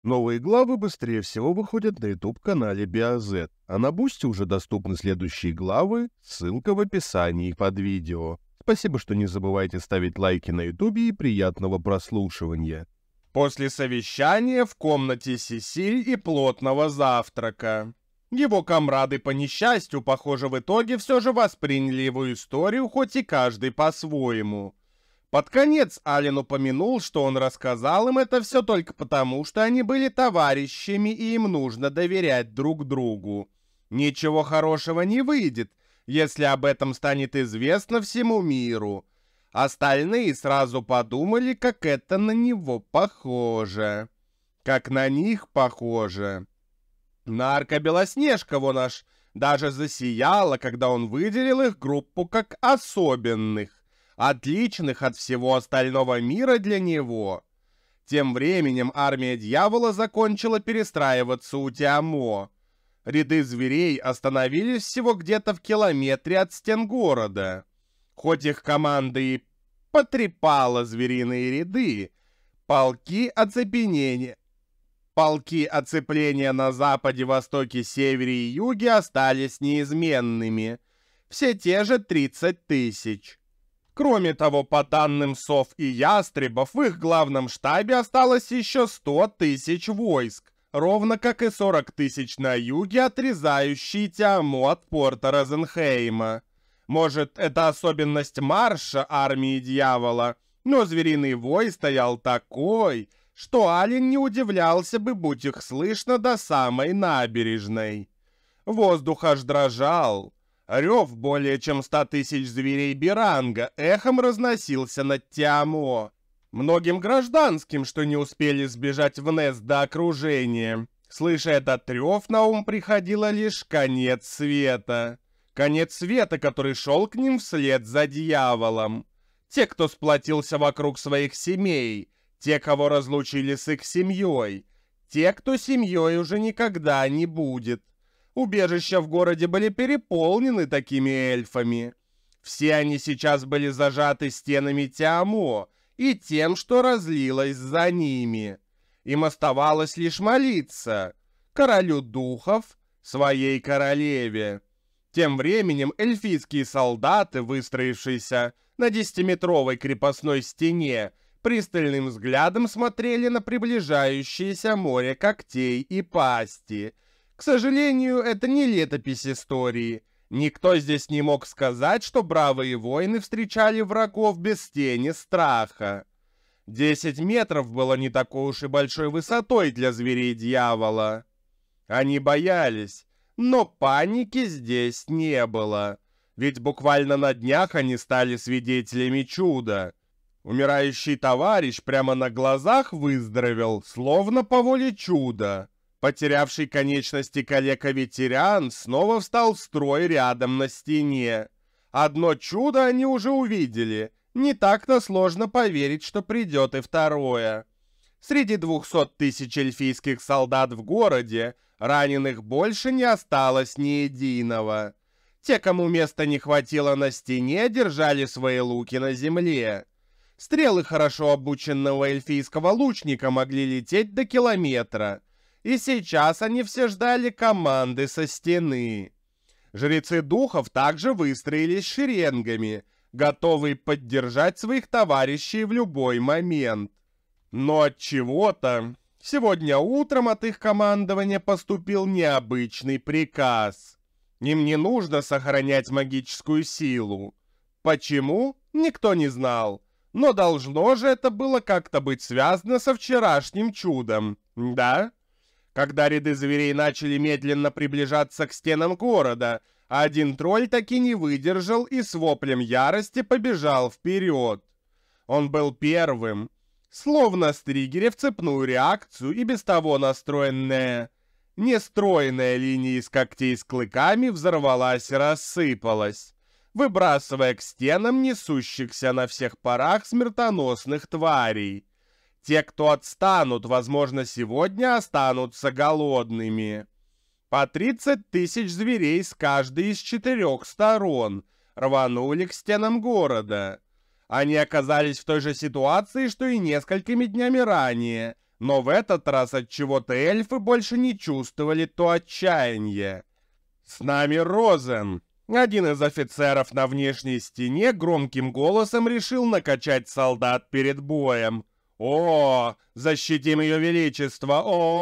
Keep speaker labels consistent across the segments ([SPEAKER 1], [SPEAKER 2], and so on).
[SPEAKER 1] Новые главы быстрее всего выходят на YouTube-канале BioZ, а на Бусти уже доступны следующие главы, ссылка в описании под видео. Спасибо, что не забывайте ставить лайки на YouTube и приятного прослушивания.
[SPEAKER 2] После совещания в комнате Сесиль и плотного завтрака. Его комрады по несчастью, похоже, в итоге все же восприняли его историю, хоть и каждый по-своему. Под конец Ален упомянул, что он рассказал им это все только потому, что они были товарищами и им нужно доверять друг другу. Ничего хорошего не выйдет, если об этом станет известно всему миру. Остальные сразу подумали, как это на него похоже. Как на них похоже. Нарко-Белоснежка вон аж даже засияла, когда он выделил их группу как особенных, отличных от всего остального мира для него. Тем временем армия дьявола закончила перестраиваться у Тиамо. Ряды зверей остановились всего где-то в километре от стен города. Хоть их команда и потрепала звериные ряды, полки оцепления на западе, востоке, севере и юге остались неизменными. Все те же 30 тысяч. Кроме того, по данным сов и ястребов, в их главном штабе осталось еще 100 тысяч войск, ровно как и 40 тысяч на юге, отрезающие Тиамо от порта Розенхейма. Может, это особенность марша армии дьявола, но звериный вой стоял такой, что Ален не удивлялся бы, будь их слышно до самой набережной. Воздух аж дрожал. Рев более чем 100 тысяч зверей Биранга эхом разносился над Тиамо. Многим гражданским, что не успели сбежать в Нес до окружения, слыша этот рев, на ум приходило лишь конец света. Конец света, который шел к ним вслед за дьяволом. Те, кто сплотился вокруг своих семей, те, кого разлучили с их семьей, те, кто семьей уже никогда не будет. Убежища в городе были переполнены такими эльфами. Все они сейчас были зажаты стенами Тиамо и тем, что разлилось за ними. Им оставалось лишь молиться королю духов, своей королеве. Тем временем эльфийские солдаты, выстроившиеся на 10-метровой крепостной стене, пристальным взглядом смотрели на приближающееся море когтей и пасти. К сожалению, это не летопись истории. Никто здесь не мог сказать, что бравые воины встречали врагов без тени страха. 10 метров было не такой уж и большой высотой для зверей дьявола. Они боялись, но паники здесь не было. Ведь буквально на днях они стали свидетелями чуда. Умирающий товарищ прямо на глазах выздоровел, словно по воле чуда. Потерявший конечности калека-ветеран снова встал в строй рядом на стене. Одно чудо они уже увидели. Не так-то сложно поверить, что придет и второе. Среди 200 тысяч эльфийских солдат в городе раненых больше не осталось ни единого. Те, кому места не хватило на стене, держали свои луки на земле. Стрелы хорошо обученного эльфийского лучника могли лететь до километра. И сейчас они все ждали команды со стены. Жрецы духов также выстроились шеренгами, готовые поддержать своих товарищей в любой момент. Но от чего-то сегодня утром от их командования поступил необычный приказ. Им не нужно сохранять магическую силу. Почему? Никто не знал. Но должно же это было как-то быть связано со вчерашним чудом, да? Когда ряды зверей начали медленно приближаться к стенам города, один тролль таки не выдержал и с воплем ярости побежал вперед. Он был первым. Словно стригеря в цепную реакцию и без того настроенная, нестройная линия из когтей с клыками взорвалась и рассыпалась, выбрасывая к стенам несущихся на всех парах смертоносных тварей. Те, кто отстанут, возможно, сегодня останутся голодными. По 30 тысяч зверей с каждой из 4 сторон рванули к стенам города. Они оказались в той же ситуации, что и несколькими днями ранее, Но в этот раз от чего-то эльфы больше не чувствовали то отчаяние. «С нами Розен!» Один из офицеров на внешней стене громким голосом решил накачать солдат перед боем. «О, защитим ее величество!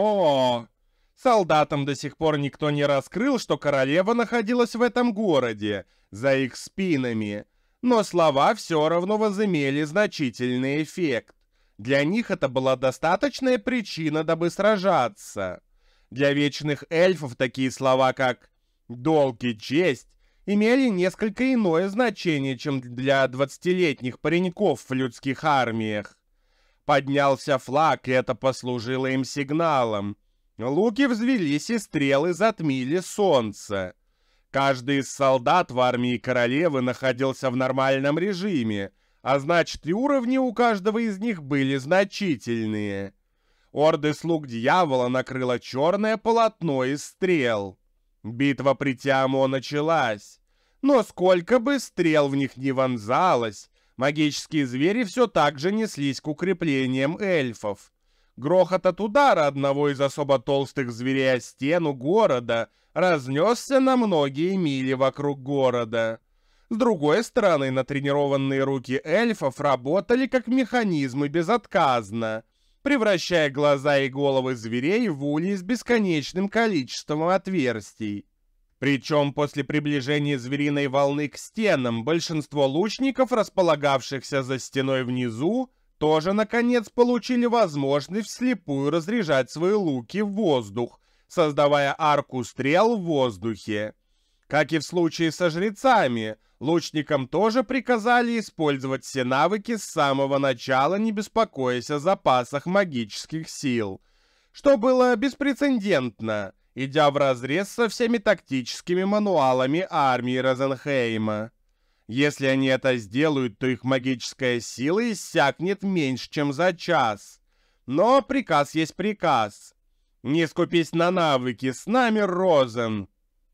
[SPEAKER 2] О!» Солдатам до сих пор никто не раскрыл, что королева находилась в этом городе, за их спинами. Но слова все равно возымели значительный эффект. Для них это была достаточная причина, дабы сражаться. Для вечных эльфов такие слова, как «долг» и «честь» имели несколько иное значение, чем для 20-летних пареньков в людских армиях. Поднялся флаг, и это послужило им сигналом. Луки взвелись, и стрелы затмили солнце. Каждый из солдат в армии королевы находился в нормальном режиме, а значит и уровни у каждого из них были значительные. Орды слуг дьявола накрыло черное полотно из стрел. Битва при Тиамо началась. Но сколько бы стрел в них ни вонзалось, магические звери все так же неслись к укреплениям эльфов. Грохот от удара одного из особо толстых зверей о стену города разнесся на многие мили вокруг города. С другой стороны, натренированные руки эльфов работали как механизмы безотказно, превращая глаза и головы зверей в ульи с бесконечным количеством отверстий. Причем после приближения звериной волны к стенам большинство лучников, располагавшихся за стеной внизу, тоже, наконец, получили возможность вслепую разряжать свои луки в воздух, создавая арку стрел в воздухе. Как и в случае со жрецами, лучникам тоже приказали использовать все навыки с самого начала, не беспокоясь о запасах магических сил, что было беспрецедентно, идя вразрез со всеми тактическими мануалами армии Розенхейма. Если они это сделают, то их магическая сила иссякнет меньше, чем за час. Но приказ есть приказ. Не скупись на навыки, с нами Розен.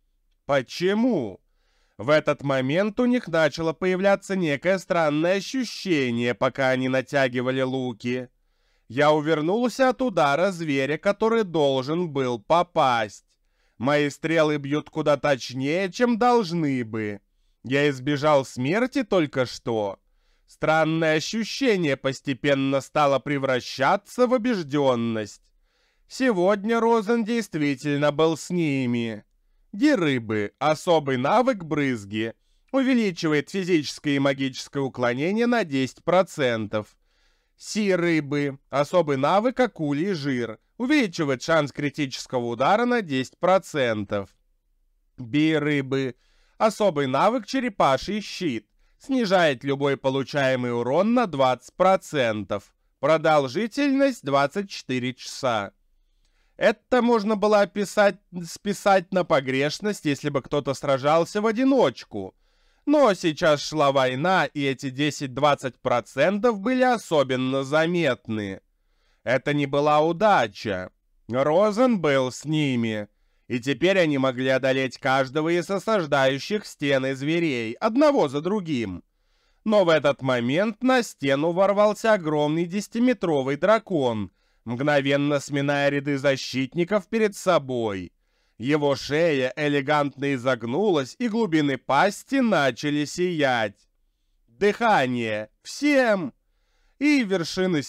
[SPEAKER 2] Почему? В этот момент у них начало появляться некое странное ощущение, пока они натягивали луки. Я увернулся от удара зверя, который должен был попасть. Мои стрелы бьют куда точнее, чем должны бы. Я избежал смерти только что. Странное ощущение постепенно стало превращаться в убежденность. Сегодня Розен действительно был с ними. Герыбы, особый навык брызги, увеличивает физическое и магическое уклонение на 10%. Си-рыбы, особый навык акулий жир, увеличивает шанс критического удара на 10%. Би-рыбы, особый навык черепаший щит, снижает любой получаемый урон на 20%. Продолжительность 24 часа. Это можно было списать на погрешность, если бы кто-то сражался в одиночку. Но сейчас шла война, и эти 10-20% были особенно заметны. Это не была удача. Розен был с ними. И теперь они могли одолеть каждого из осаждающих стены зверей, одного за другим. Но в этот момент на стену ворвался огромный 10-метровый дракон, мгновенно сминая ряды защитников перед собой. Его шея элегантно изогнулась, и глубины пасти начали сиять. Дыхание! Всем! И вершину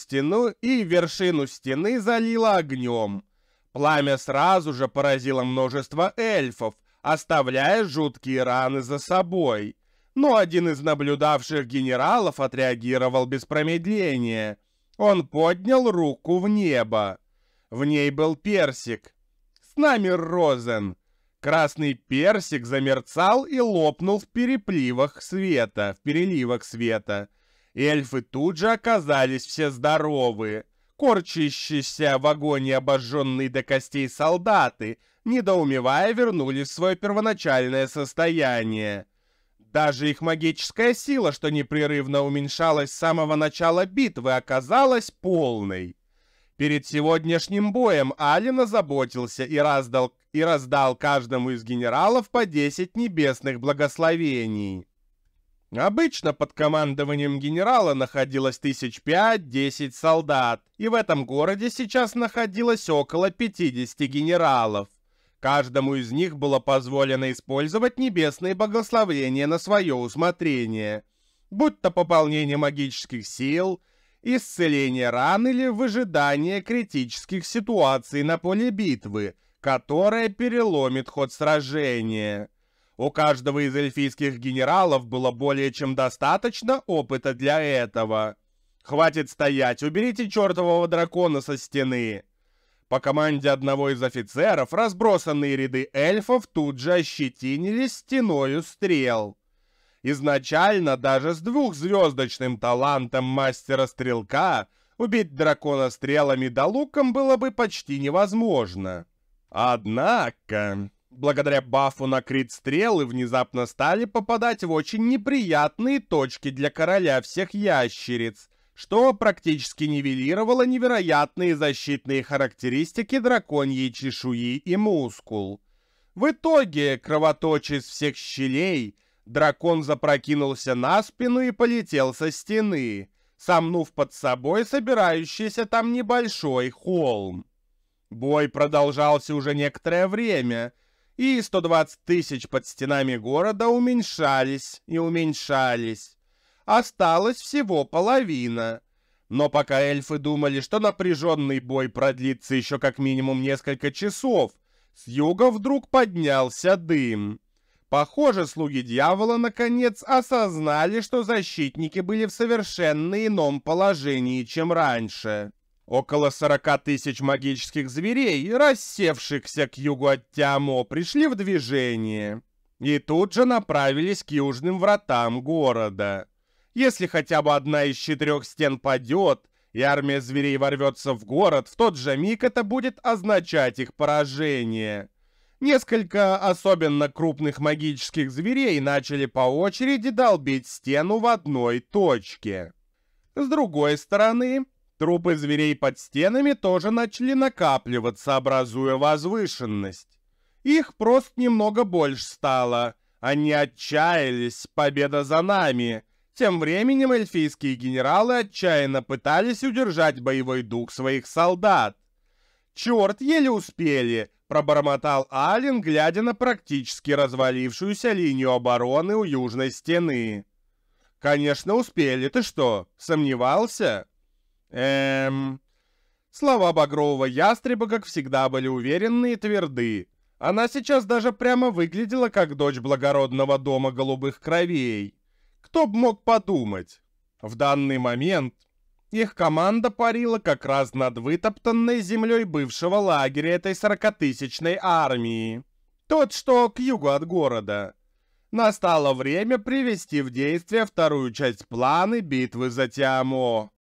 [SPEAKER 2] стены залило огнем. Пламя сразу же поразило множество эльфов, оставляя жуткие раны за собой. Но один из наблюдавших генералов отреагировал без промедления. Он поднял руку в небо. В ней был персик. «С нами Розен!» Красный персик замерцал и лопнул в переливах света. Эльфы тут же оказались все здоровы. Корчащиеся в агонии обожженные до костей солдаты, недоумевая, вернулись в свое первоначальное состояние. Даже их магическая сила, что непрерывно уменьшалась с самого начала битвы, оказалась полной. Перед сегодняшним боем Ален озаботился и раздал каждому из генералов по 10 небесных благословений. Обычно под командованием генерала находилось 5-10 солдат, и в этом городе сейчас находилось около 50 генералов. Каждому из них было позволено использовать небесные благословения на свое усмотрение, будь то пополнение магических сил, исцеление ран или выжидание критических ситуаций на поле битвы, которая переломит ход сражения. У каждого из эльфийских генералов было более чем достаточно опыта для этого. «Хватит стоять, уберите чертового дракона со стены!» По команде одного из офицеров разбросанные ряды эльфов тут же ощетинились стеною стрел. Изначально даже с двухзвездочным талантом мастера-стрелка убить дракона стрелами да луком было бы почти невозможно. Однако, благодаря бафу на крит стрелы внезапно стали попадать в очень неприятные точки для короля всех ящериц, что практически нивелировало невероятные защитные характеристики драконьей чешуи и мускул. В итоге, кровоточа из всех щелей, дракон запрокинулся на спину и полетел со стены, сомнув под собой собирающийся там небольшой холм. Бой продолжался уже некоторое время, и 120 тысяч под стенами города уменьшались и уменьшались. Осталось всего половина. Но пока эльфы думали, что напряженный бой продлится еще как минимум несколько часов, с юга вдруг поднялся дым. Похоже, слуги дьявола наконец осознали, что защитники были в совершенно ином положении, чем раньше. Около 40 тысяч магических зверей, рассевшихся к югу от Тиамо, пришли в движение и тут же направились к южным вратам города. Если хотя бы одна из 4 стен падет, и армия зверей ворвется в город, в тот же миг это будет означать их поражение. Несколько особенно крупных магических зверей начали по очереди долбить стену в одной точке. С другой стороны, трупы зверей под стенами тоже начали накапливаться, образуя возвышенность. Их просто немного больше стало. Они отчаялись, победа за нами. Тем временем эльфийские генералы отчаянно пытались удержать боевой дух своих солдат. «Черт, еле успели!» — пробормотал Ален, глядя на практически развалившуюся линию обороны у южной стены. «Конечно успели, ты что, сомневался?» Слова багрового ястреба, как всегда, были уверенны и тверды. Она сейчас даже прямо выглядела как дочь благородного дома голубых кровей. Кто б мог подумать? В данный момент их команда парила как раз над вытоптанной землей бывшего лагеря этой 40-тысячной армии. Тот, что к югу от города. Настало время привести в действие вторую часть плана битвы за Тиамо.